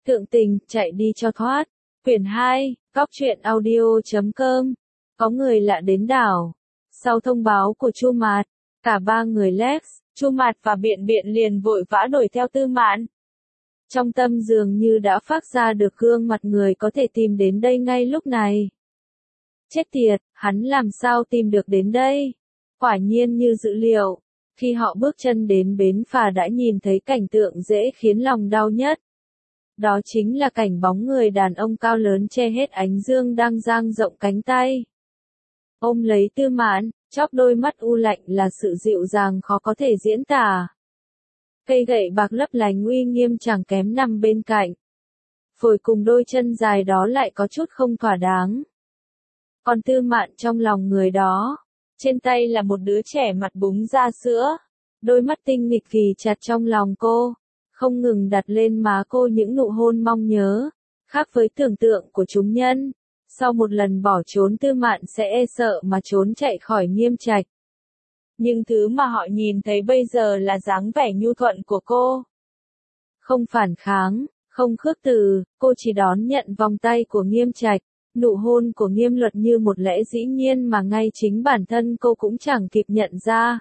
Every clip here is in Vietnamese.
Thượng tình, chạy đi cho thoát. Quyển 2, Góc truyện audio.com. Có người lạ đến đảo. Sau thông báo của Chu Mạt, cả ba người Lex, Chu Mạt và Biện Biện liền vội vã đuổi theo Tư Mạn. Trong tâm dường như đã phát ra được gương mặt người có thể tìm đến đây ngay lúc này. Chết tiệt, hắn làm sao tìm được đến đây? Quả nhiên như dự liệu, khi họ bước chân đến bến phà đã nhìn thấy cảnh tượng dễ khiến lòng đau nhất. Đó chính là cảnh bóng người đàn ông cao lớn che hết ánh dương đang dang rộng cánh tay. Ôm lấy Tư Mạn, chóp đôi mắt u lạnh là sự dịu dàng khó có thể diễn tả. Cây gậy bạc lấp lánh uy nghiêm chẳng kém nằm bên cạnh. Phổi cùng đôi chân dài đó lại có chút không thỏa đáng. Còn Tư Mạn trong lòng người đó, trên tay là một đứa trẻ mặt búng ra sữa, đôi mắt tinh nghịch ghì chặt trong lòng cô, không ngừng đặt lên má cô những nụ hôn mong nhớ, khác với tưởng tượng của chúng nhân. Sau một lần bỏ trốn Tư Mạn sẽ e sợ mà trốn chạy khỏi Nghiêm Trạch. Nhưng thứ mà họ nhìn thấy bây giờ là dáng vẻ nhu thuận của cô. Không phản kháng, không khước từ, cô chỉ đón nhận vòng tay của Nghiêm Trạch, nụ hôn của Nghiêm Luật như một lẽ dĩ nhiên mà ngay chính bản thân cô cũng chẳng kịp nhận ra.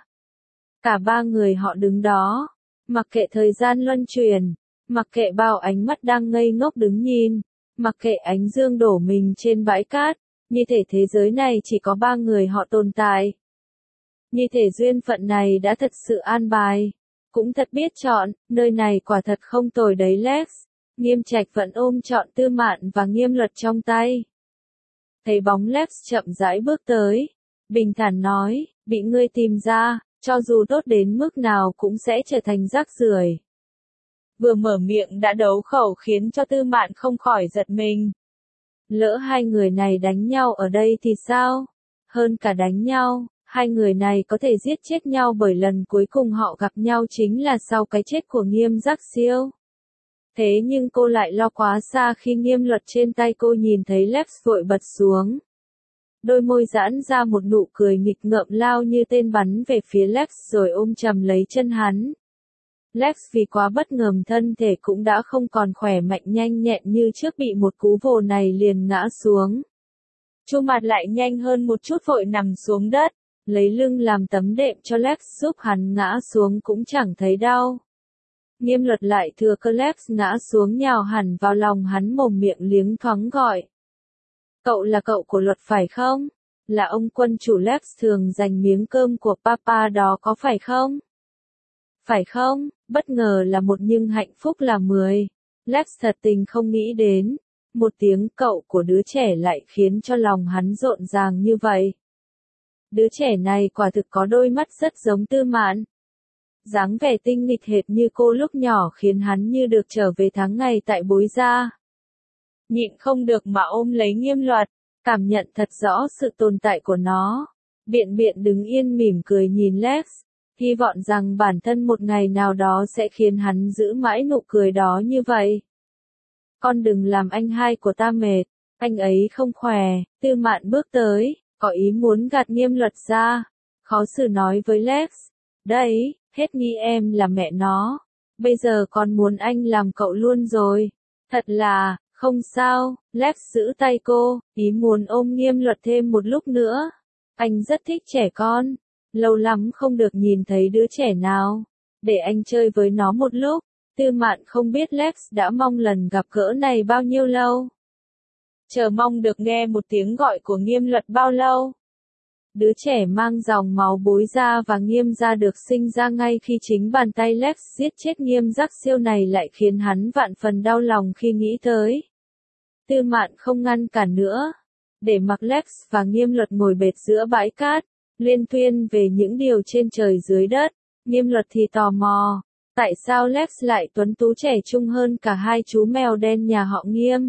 Cả ba người họ đứng đó, mặc kệ thời gian luân chuyển, mặc kệ bao ánh mắt đang ngây ngốc đứng nhìn, mặc kệ ánh dương đổ mình trên bãi cát, như thể thế giới này chỉ có ba người họ tồn tại. Như thể duyên phận này đã thật sự an bài, cũng thật biết chọn, nơi này quả thật không tồi đấy Lex. Nghiêm Trạch vẫn ôm trọn Tư Mạn và Nghiêm Luật trong tay. Thấy bóng Lex chậm rãi bước tới, bình thản nói, bị ngươi tìm ra, cho dù tốt đến mức nào cũng sẽ trở thành rác rưởi. Vừa mở miệng đã đấu khẩu khiến cho Tư Mạn không khỏi giật mình. Lỡ hai người này đánh nhau ở đây thì sao? Hơn cả đánh nhau, hai người này có thể giết chết nhau bởi lần cuối cùng họ gặp nhau chính là sau cái chết của Nghiêm Giác Siêu. Thế nhưng cô lại lo quá xa khi Nghiêm Luật trên tay cô nhìn thấy Lex vội bật xuống. Đôi môi giãn ra một nụ cười nghịch ngợm lao như tên bắn về phía Lex rồi ôm chầm lấy chân hắn. Lex vì quá bất ngờ thân thể cũng đã không còn khỏe mạnh nhanh nhẹn như trước bị một cú vồ này liền ngã xuống. Chu Mạt lại nhanh hơn một chút vội nằm xuống đất, lấy lưng làm tấm đệm cho Lex giúp hắn ngã xuống cũng chẳng thấy đau. Nghiêm Luật lại thừa cơ Lex ngã xuống nhào hẳn vào lòng hắn mồm miệng liếng thoáng gọi. Cậu là cậu của Luật phải không? Là ông quân chủ Lex thường dành miếng cơm của papa đó có phải không? Phải không? Bất ngờ là một nhưng hạnh phúc là 10. Lex thật tình không nghĩ đến. Một tiếng cậu của đứa trẻ lại khiến cho lòng hắn rộn ràng như vậy. Đứa trẻ này quả thực có đôi mắt rất giống Tư Mạn. Dáng vẻ tinh nghịch hệt như cô lúc nhỏ khiến hắn như được trở về tháng ngày tại Bối Gia. Nhịn không được mà ôm lấy Nghiêm Luật, cảm nhận thật rõ sự tồn tại của nó. Biện Biện đứng yên mỉm cười nhìn Lex, hy vọng rằng bản thân một ngày nào đó sẽ khiến hắn giữ mãi nụ cười đó như vậy. Con đừng làm anh hai của ta mệt, anh ấy không khỏe. Tư Mạn bước tới, có ý muốn gạt Nghiêm Luật ra, khó xử nói với Lex, đấy, hết nghi em là mẹ nó, bây giờ con muốn anh làm cậu luôn rồi. Thật là, không sao. Lex giữ tay cô, ý muốn ôm Nghiêm Luật thêm một lúc nữa. Anh rất thích trẻ con, lâu lắm không được nhìn thấy đứa trẻ nào, để anh chơi với nó một lúc. Tư Mạn không biết Lex đã mong lần gặp gỡ này bao nhiêu lâu. Chờ mong được nghe một tiếng gọi của Nghiêm Luật bao lâu. Đứa trẻ mang dòng máu Bối Gia và Nghiêm gia được sinh ra ngay khi chính bàn tay Lex giết chết Nghiêm Giác Siêu này lại khiến hắn vạn phần đau lòng khi nghĩ tới. Tư Mạn không ngăn cản nữa, để mặc Lex và Nghiêm Luật ngồi bệt giữa bãi cát, liên tuyên về những điều trên trời dưới đất. Nghiêm Luật thì tò mò, tại sao Lex lại tuấn tú trẻ trung hơn cả hai chú mèo đen nhà họ Nghiêm?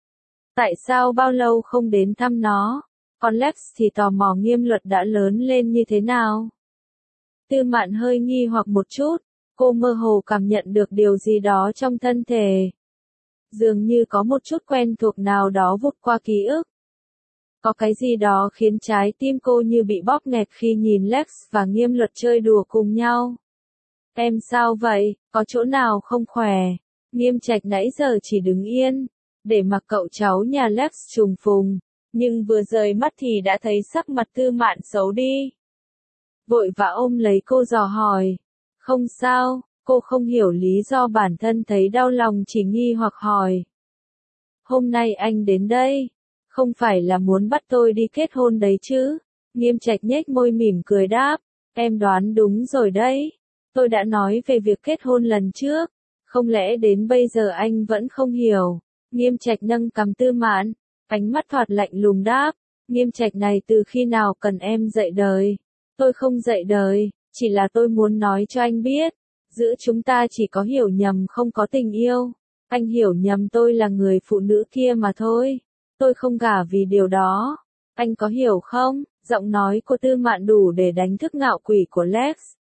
Tại sao bao lâu không đến thăm nó? Còn Lex thì tò mò Nghiêm Luật đã lớn lên như thế nào? Tư Mạn hơi nghi hoặc một chút, cô mơ hồ cảm nhận được điều gì đó trong thân thể. Dường như có một chút quen thuộc nào đó vụt qua ký ức. Có cái gì đó khiến trái tim cô như bị bóp nghẹt khi nhìn Lex và Nghiêm Luật chơi đùa cùng nhau. Em sao vậy, có chỗ nào không khỏe? Nghiêm Trạch nãy giờ chỉ đứng yên, để mặc cậu cháu nhà Lex trùng phùng, nhưng vừa rời mắt thì đã thấy sắc mặt Tư Mạn xấu đi. Vội vã ôm lấy cô dò hỏi. Không sao, cô không hiểu lý do bản thân thấy đau lòng chỉ nghi hoặc hỏi. Hôm nay anh đến đây, không phải là muốn bắt tôi đi kết hôn đấy chứ? Nghiêm Trạch nhếch môi mỉm cười đáp, em đoán đúng rồi đấy. Tôi đã nói về việc kết hôn lần trước, không lẽ đến bây giờ anh vẫn không hiểu? Nghiêm Trạch nâng cằm Tư Mạn, ánh mắt thoạt lạnh lùng đáp, Nghiêm Trạch này từ khi nào cần em dạy đời? Tôi không dạy đời, chỉ là tôi muốn nói cho anh biết, giữa chúng ta chỉ có hiểu nhầm không có tình yêu. Anh hiểu nhầm tôi là người phụ nữ kia mà thôi. Tôi không gả vì điều đó. Anh có hiểu không? Giọng nói của Tư Mạn đủ để đánh thức ngạo quỷ của Lex,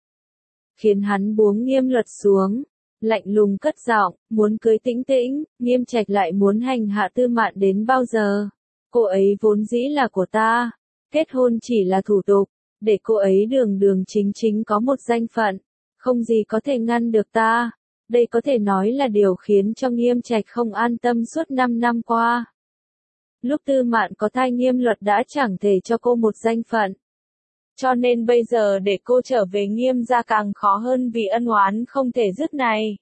khiến hắn buông Nghiêm Luật xuống, lạnh lùng cất giọng, muốn cưới Tĩnh Tĩnh. Nghiêm Trạch lại muốn hành hạ Tư Mạn đến bao giờ? Cô ấy vốn dĩ là của ta, kết hôn chỉ là thủ tục, để cô ấy đường đường chính chính có một danh phận, không gì có thể ngăn được ta. Đây có thể nói là điều khiến cho Nghiêm Trạch không an tâm suốt 5 năm qua. Lúc Tư Mạn có thai Nghiêm Luật đã chẳng thể cho cô một danh phận. Cho nên bây giờ để cô trở về Nghiêm gia càng khó hơn vì ân oán không thể dứt này.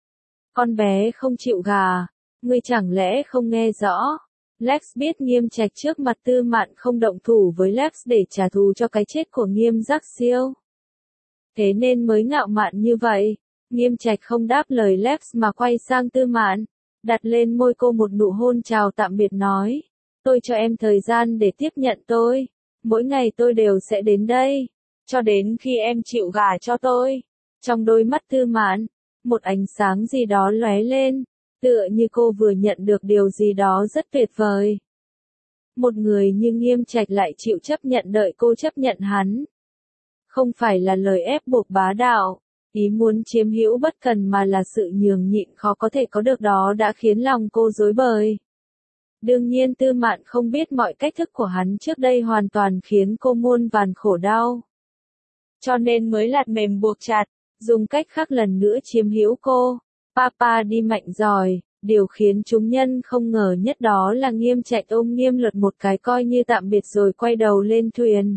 Con bé không chịu gả, ngươi chẳng lẽ không nghe rõ? Lex biết Nghiêm Trạch trước mặt Tư Mạn không động thủ với Lex để trả thù cho cái chết của Nghiêm Giác Siêu. Thế nên mới ngạo mạn như vậy. Nghiêm Trạch không đáp lời Lex mà quay sang Tư Mạn, đặt lên môi cô một nụ hôn chào tạm biệt nói, tôi cho em thời gian để tiếp nhận tôi, mỗi ngày tôi đều sẽ đến đây, cho đến khi em chịu gả cho tôi. Trong đôi mắt Tư Mạn, một ánh sáng gì đó lóe lên, tựa như cô vừa nhận được điều gì đó rất tuyệt vời. Một người như Nghiêm Trạch lại chịu chấp nhận đợi cô chấp nhận hắn. Không phải là lời ép buộc bá đạo, ý muốn chiếm hữu bất cần mà là sự nhường nhịn khó có thể có được đó đã khiến lòng cô rối bời. Đương nhiên Tư Mạn không biết mọi cách thức của hắn trước đây hoàn toàn khiến cô muôn vàn khổ đau. Cho nên mới lạt mềm buộc chặt, dùng cách khác lần nữa chiếm hữu cô. Papa đi mạnh giỏi, điều khiến chúng nhân không ngờ nhất đó là Nghiêm Trạch ôm Nghiêm Luật một cái coi như tạm biệt rồi quay đầu lên thuyền.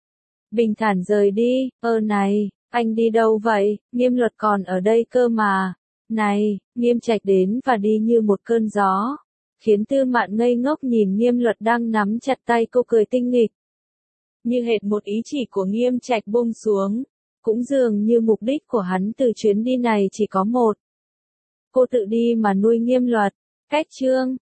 Bình thản rời đi. Này, anh đi đâu vậy? Nghiêm Luật còn ở đây cơ mà. Này, Nghiêm Trạch đến và đi như một cơn gió, khiến Tư Mạn ngây ngốc nhìn Nghiêm Luật đang nắm chặt tay cô cười tinh nghịch. Như hệt một ý chỉ của Nghiêm Trạch buông xuống, cũng dường như mục đích của hắn từ chuyến đi này chỉ có một. Cô tự đi mà nuôi Nghiêm Luật. Cách chương